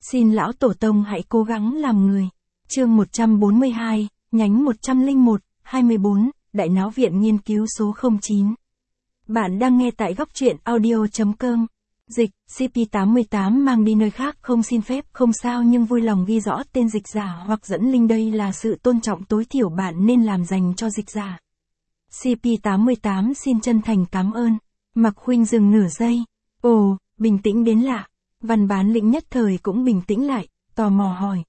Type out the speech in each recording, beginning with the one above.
Xin lão tổ tông hãy cố gắng làm người. Chương 142, nhánh 101, 24, Đại náo viện nghiên cứu số 09. Bạn đang nghe tại góc truyện audio.com. Dịch, CP88 mang đi nơi khác không xin phép không sao, nhưng vui lòng ghi rõ tên dịch giả hoặc dẫn link, đây là sự tôn trọng tối thiểu bạn nên làm dành cho dịch giả. CP88 xin chân thành cảm ơn. Mạc Khuynh dừng nửa giây. Ồ, bình tĩnh đến lạ. Văn Bán Lĩnh nhất thời cũng bình tĩnh lại, tò mò hỏi.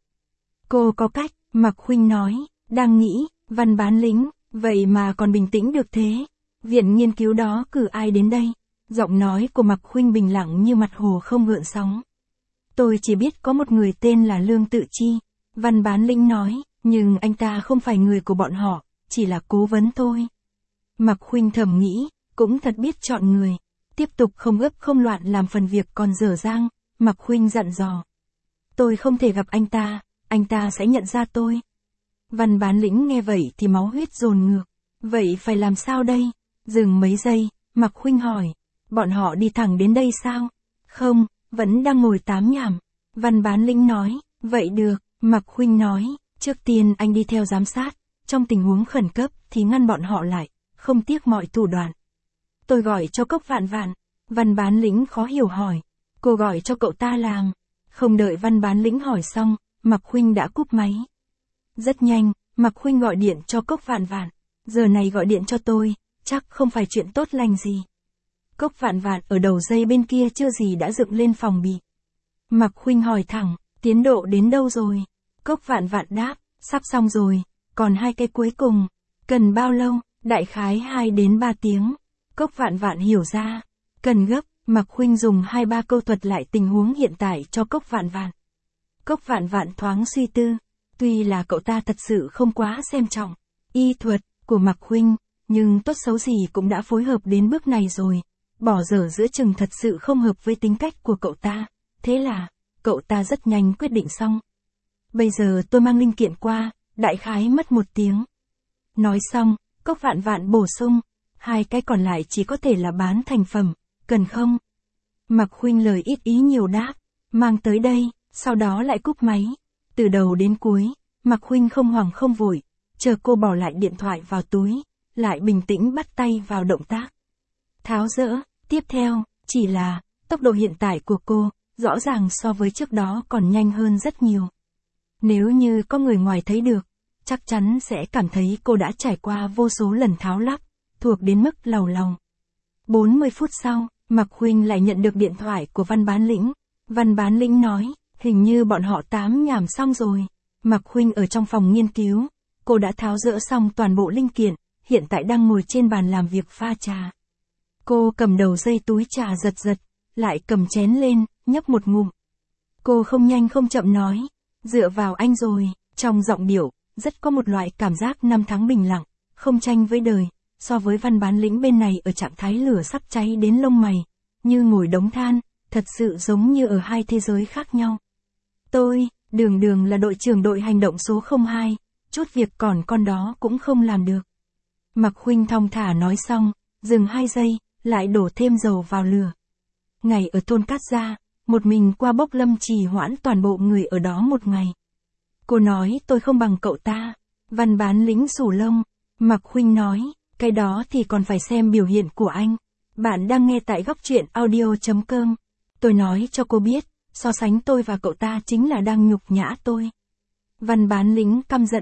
Cô có cách, Mạc Khuynh nói, đang nghĩ, Văn Bán Lĩnh, vậy mà còn bình tĩnh được thế. Viện nghiên cứu đó cử ai đến đây? Giọng nói của Mạc Khuynh bình lặng như mặt hồ không gợn sóng. Tôi chỉ biết có một người tên là Lương Tự Chi, Văn Bán Lĩnh nói, nhưng anh ta không phải người của bọn họ, chỉ là cố vấn thôi. Mạc Khuynh thầm nghĩ, cũng thật biết chọn người. Tiếp tục không gấp không loạn làm phần việc còn dở dang, Mạc Khuynh dặn dò. Tôi không thể gặp anh ta sẽ nhận ra tôi. Văn Bán Lĩnh nghe vậy thì máu huyết dồn ngược. Vậy phải làm sao đây? Dừng mấy giây, Mạc Khuynh hỏi. Bọn họ đi thẳng đến đây sao? Không, vẫn đang ngồi tám nhảm. Văn Bán Lĩnh nói, vậy được, Mạc Khuynh nói, trước tiên anh đi theo giám sát, trong tình huống khẩn cấp thì ngăn bọn họ lại, không tiếc mọi thủ đoạn. Tôi gọi cho Cốc Vạn Vạn. Văn Bán Lĩnh khó hiểu hỏi. Cô gọi cho cậu ta làm. Không đợi Văn Bán Lĩnh hỏi xong, Mạc Khuynh đã cúp máy. Rất nhanh, Mạc Khuynh gọi điện cho Cốc Vạn Vạn. Giờ này gọi điện cho tôi, chắc không phải chuyện tốt lành gì. Cốc Vạn Vạn ở đầu dây bên kia chưa gì đã dựng lên phòng bị. Mạc Khuynh hỏi thẳng, tiến độ đến đâu rồi? Cốc Vạn Vạn đáp, sắp xong rồi, còn 2 cái cuối cùng. Cần bao lâu? Đại khái 2 đến 3 tiếng. Cốc Vạn Vạn hiểu ra. Cần gấp, Mạc Khuynh dùng 2-3 câu thuật lại tình huống hiện tại cho Cốc Vạn Vạn. Cốc Vạn Vạn thoáng suy tư. Tuy là cậu ta thật sự không quá xem trọng y thuật của Mạc Khuynh, nhưng tốt xấu gì cũng đã phối hợp đến bước này rồi. Bỏ dở giữa chừng thật sự không hợp với tính cách của cậu ta. Thế là, cậu ta rất nhanh quyết định xong. Bây giờ tôi mang linh kiện qua, đại khái mất 1 tiếng. Nói xong, Cốc Vạn Vạn bổ sung, 2 cái còn lại chỉ có thể là bán thành phẩm, cần không? Mạc Khuynh lời ít ý nhiều đáp, mang tới đây, sau đó lại cúp máy. Từ đầu đến cuối, Mạc Khuynh không hoảng không vội, chờ cô bỏ lại điện thoại vào túi, lại bình tĩnh bắt tay vào động tác. Tháo dỡ, tiếp theo, chỉ là, tốc độ hiện tại của cô, rõ ràng so với trước đó còn nhanh hơn rất nhiều. Nếu như có người ngoài thấy được, chắc chắn sẽ cảm thấy cô đã trải qua vô số lần tháo lắp, thuộc đến mức lầu lòng. 40 phút sau, Mạc Khuynh lại nhận được điện thoại của Văn Bán Lĩnh. Văn Bán Lĩnh nói, hình như bọn họ tám nhảm xong rồi. Mạc Khuynh ở trong phòng nghiên cứu, cô đã tháo dỡ xong toàn bộ linh kiện, hiện tại đang ngồi trên bàn làm việc pha trà. Cô cầm đầu dây túi trà giật giật, lại cầm chén lên, nhấp một ngụm. Cô không nhanh không chậm nói, dựa vào anh rồi, trong giọng điệu, rất có một loại cảm giác năm tháng bình lặng, không tranh với đời. So với Văn Bán Lĩnh bên này ở trạng thái lửa sắp cháy đến lông mày, như ngồi đống than, thật sự giống như ở 2 thế giới khác nhau. Tôi, đường là đội trưởng đội hành động số 02, chút việc còn con đó cũng không làm được. Mạc Khuynh thong thả nói xong, dừng 2 giây, lại đổ thêm dầu vào lửa. Ngày ở thôn Cát Gia, một mình qua Bốc Lâm trì hoãn toàn bộ người ở đó 1 ngày. Cô nói tôi không bằng cậu ta. Văn Bán Lĩnh xù lông. Mạc Khuynh nói, cái đó thì còn phải xem biểu hiện của anh. Bạn đang nghe tại góc truyện audio.com. Tôi nói cho cô biết, so sánh tôi và cậu ta chính là đang nhục nhã tôi. Văn Bán Lĩnh căm giận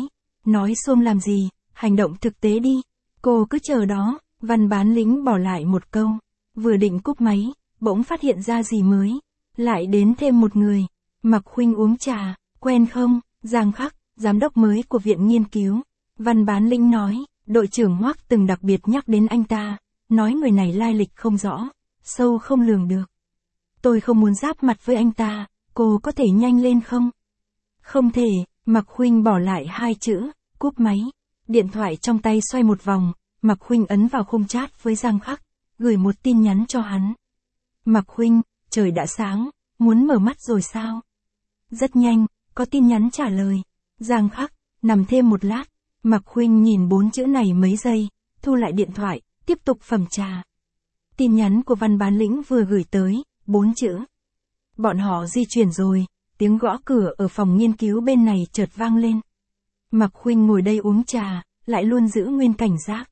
nói xuông làm gì, hành động thực tế đi. Cô cứ chờ đó. Văn Bán Lĩnh bỏ lại một câu. Vừa định cúp máy, bỗng phát hiện ra gì mới. Lại đến thêm một người. Mạc Khuynh uống trà, quen không? Giang Khắc, giám đốc mới của viện nghiên cứu. Văn Bán Lĩnh nói, đội trưởng Hoắc từng đặc biệt nhắc đến anh ta, nói người này lai lịch không rõ, sâu không lường được. Tôi không muốn giáp mặt với anh ta, cô có thể nhanh lên không? Không thể, Mạc Khuynh bỏ lại 2 chữ, cúp máy. Điện thoại trong tay xoay một vòng, Mạc Khuynh ấn vào khung chat với Giang Khắc, gửi một tin nhắn cho hắn. Mạc Khuynh, trời đã sáng, muốn mở mắt rồi sao? Rất nhanh, có tin nhắn trả lời. Giang Khắc, nằm thêm một lát. Mạc Khuynh nhìn 4 chữ này mấy giây, thu lại điện thoại, tiếp tục phẩm trà. Tin nhắn của Văn Bán Lĩnh vừa gửi tới, 4 chữ. Bọn họ di chuyển rồi, tiếng gõ cửa ở phòng nghiên cứu bên này chợt vang lên. Mạc Khuynh ngồi đây uống trà, lại luôn giữ nguyên cảnh giác.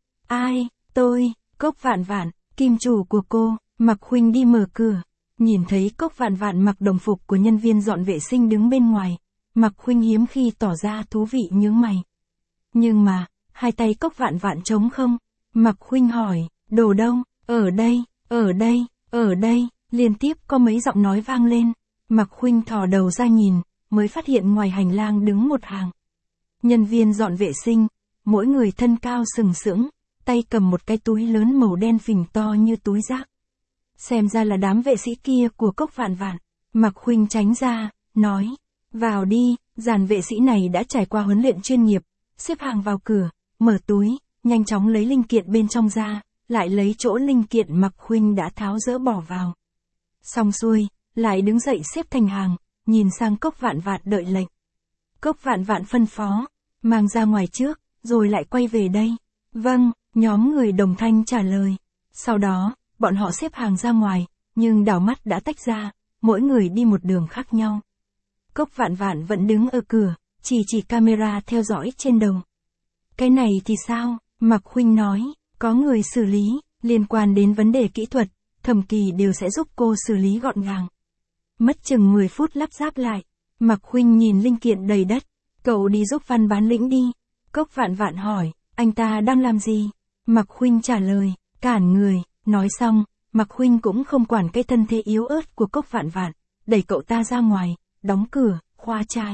Ai, tôi, Cốc Vạn Vạn, kim chủ của cô. Mạc Khuynh đi mở cửa, nhìn thấy Cốc Vạn Vạn mặc đồng phục của nhân viên dọn vệ sinh đứng bên ngoài. Mạc Khuynh hiếm khi tỏ ra thú vị nhướng mày. Nhưng mà, hai tay Cốc Vạn Vạn trống không. Mạc Khuynh hỏi, đồ đâu? Ở đây, ở đây, ở đây, liên tiếp có mấy giọng nói vang lên. Mạc Khuynh thò đầu ra nhìn, mới phát hiện ngoài hành lang đứng một hàng nhân viên dọn vệ sinh, mỗi người thân cao sừng sững, tay cầm một cái túi lớn màu đen phình to như túi rác. Xem ra là đám vệ sĩ kia của Cốc Vạn Vạn. Mạc Khuynh tránh ra, nói, vào đi. Dàn vệ sĩ này đã trải qua huấn luyện chuyên nghiệp, xếp hàng vào cửa, mở túi, nhanh chóng lấy linh kiện bên trong ra, lại lấy chỗ linh kiện Mạc Khuynh đã tháo dỡ bỏ vào. Xong xuôi, lại đứng dậy xếp thành hàng, nhìn sang Cốc Vạn Vạn đợi lệnh. Cốc Vạn Vạn phân phó, mang ra ngoài trước, rồi lại quay về đây. Vâng, nhóm người đồng thanh trả lời. Sau đó, bọn họ xếp hàng ra ngoài, nhưng đảo mắt đã tách ra, mỗi người đi một đường khác nhau. Cốc Vạn Vạn vẫn đứng ở cửa, chỉ camera theo dõi trên đầu. Cái này thì sao? Mạc Khuynh nói, có người xử lý, liên quan đến vấn đề kỹ thuật, Thẩm Kỳ đều sẽ giúp cô xử lý gọn gàng. Mất chừng 10 phút lắp ráp lại, Mạc Khuynh nhìn linh kiện đầy đất, cậu đi giúp Văn Bán Lĩnh đi. Cốc Vạn Vạn hỏi, anh ta đang làm gì? Mạc Khuynh trả lời, cản người. Nói xong, Mạc Khuynh cũng không quản cái thân thế yếu ớt của Cốc Vạn Vạn, đẩy cậu ta ra ngoài, đóng cửa, khóa trái.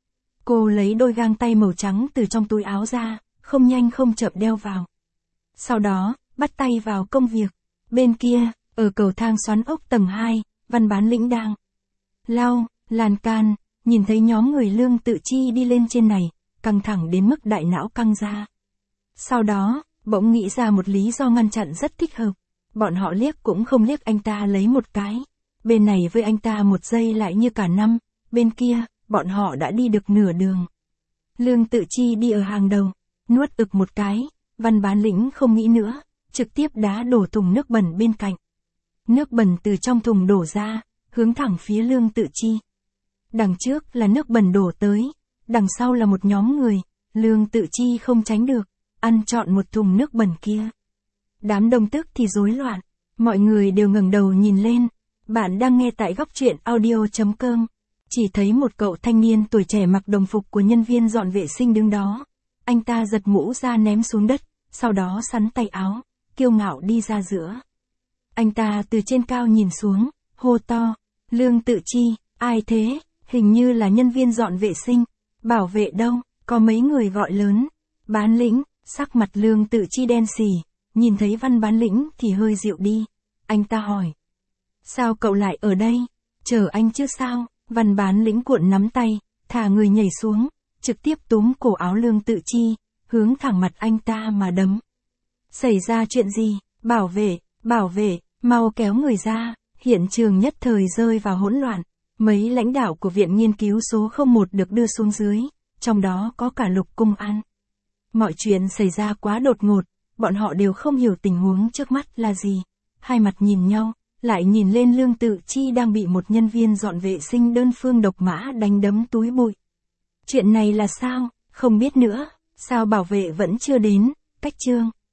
Cô lấy đôi găng tay màu trắng từ trong túi áo ra, không nhanh không chậm đeo vào. Sau đó, bắt tay vào công việc. Bên kia, ở cầu thang xoắn ốc tầng 2, Văn Bán Lĩnh đang lau lan can, nhìn thấy nhóm người Lương Tự Chi đi lên trên này, căng thẳng đến mức đại não căng ra. Sau đó, bỗng nghĩ ra một lý do ngăn chặn rất thích hợp. Bọn họ liếc cũng không liếc anh ta lấy một cái. Bên này với anh ta một giây lại như cả năm, bên kia, bọn họ đã đi được nửa đường. Lương Tự Chi đi ở hàng đầu, nuốt ực một cái, Văn Bán Lĩnh không nghĩ nữa, trực tiếp đá đổ thùng nước bẩn bên cạnh. Nước bẩn từ trong thùng đổ ra, hướng thẳng phía Lương Tự Chi. Đằng trước là nước bẩn đổ tới, đằng sau là một nhóm người, Lương Tự Chi không tránh được, ăn trọn một thùng nước bẩn kia. Đám đông tức thì rối loạn, mọi người đều ngẩng đầu nhìn lên. Bạn đang nghe tại góc truyện audio.com. Chỉ thấy một cậu thanh niên tuổi trẻ mặc đồng phục của nhân viên dọn vệ sinh đứng đó. Anh ta giật mũ ra ném xuống đất, sau đó sắn tay áo, kiêu ngạo đi ra giữa. Anh ta từ trên cao nhìn xuống, hô to, Lương Tự Chi, ai thế? Hình như là nhân viên dọn vệ sinh. Bảo vệ đâu? Có mấy người gọi lớn. Bán Lĩnh, sắc mặt Lương Tự Chi đen xì, nhìn thấy Văn Bán Lĩnh thì hơi dịu đi. Anh ta hỏi, sao cậu lại ở đây? Chờ anh chứ sao? Văn Bán Lĩnh cuộn nắm tay, thả người nhảy xuống, trực tiếp túm cổ áo Lương Tự Chi, hướng thẳng mặt anh ta mà đấm. Xảy ra chuyện gì? Bảo vệ, mau kéo người ra. Hiện trường nhất thời rơi vào hỗn loạn. Mấy lãnh đạo của Viện Nghiên cứu số 01 được đưa xuống dưới, trong đó có cả Lục Cung An. Mọi chuyện xảy ra quá đột ngột, bọn họ đều không hiểu tình huống trước mắt là gì. Hai mặt nhìn nhau, lại nhìn lên Lương Tự Chi đang bị một nhân viên dọn vệ sinh đơn phương độc mã đánh đấm túi bụi. Chuyện này là sao? Không biết nữa, sao bảo vệ vẫn chưa đến? Cách chương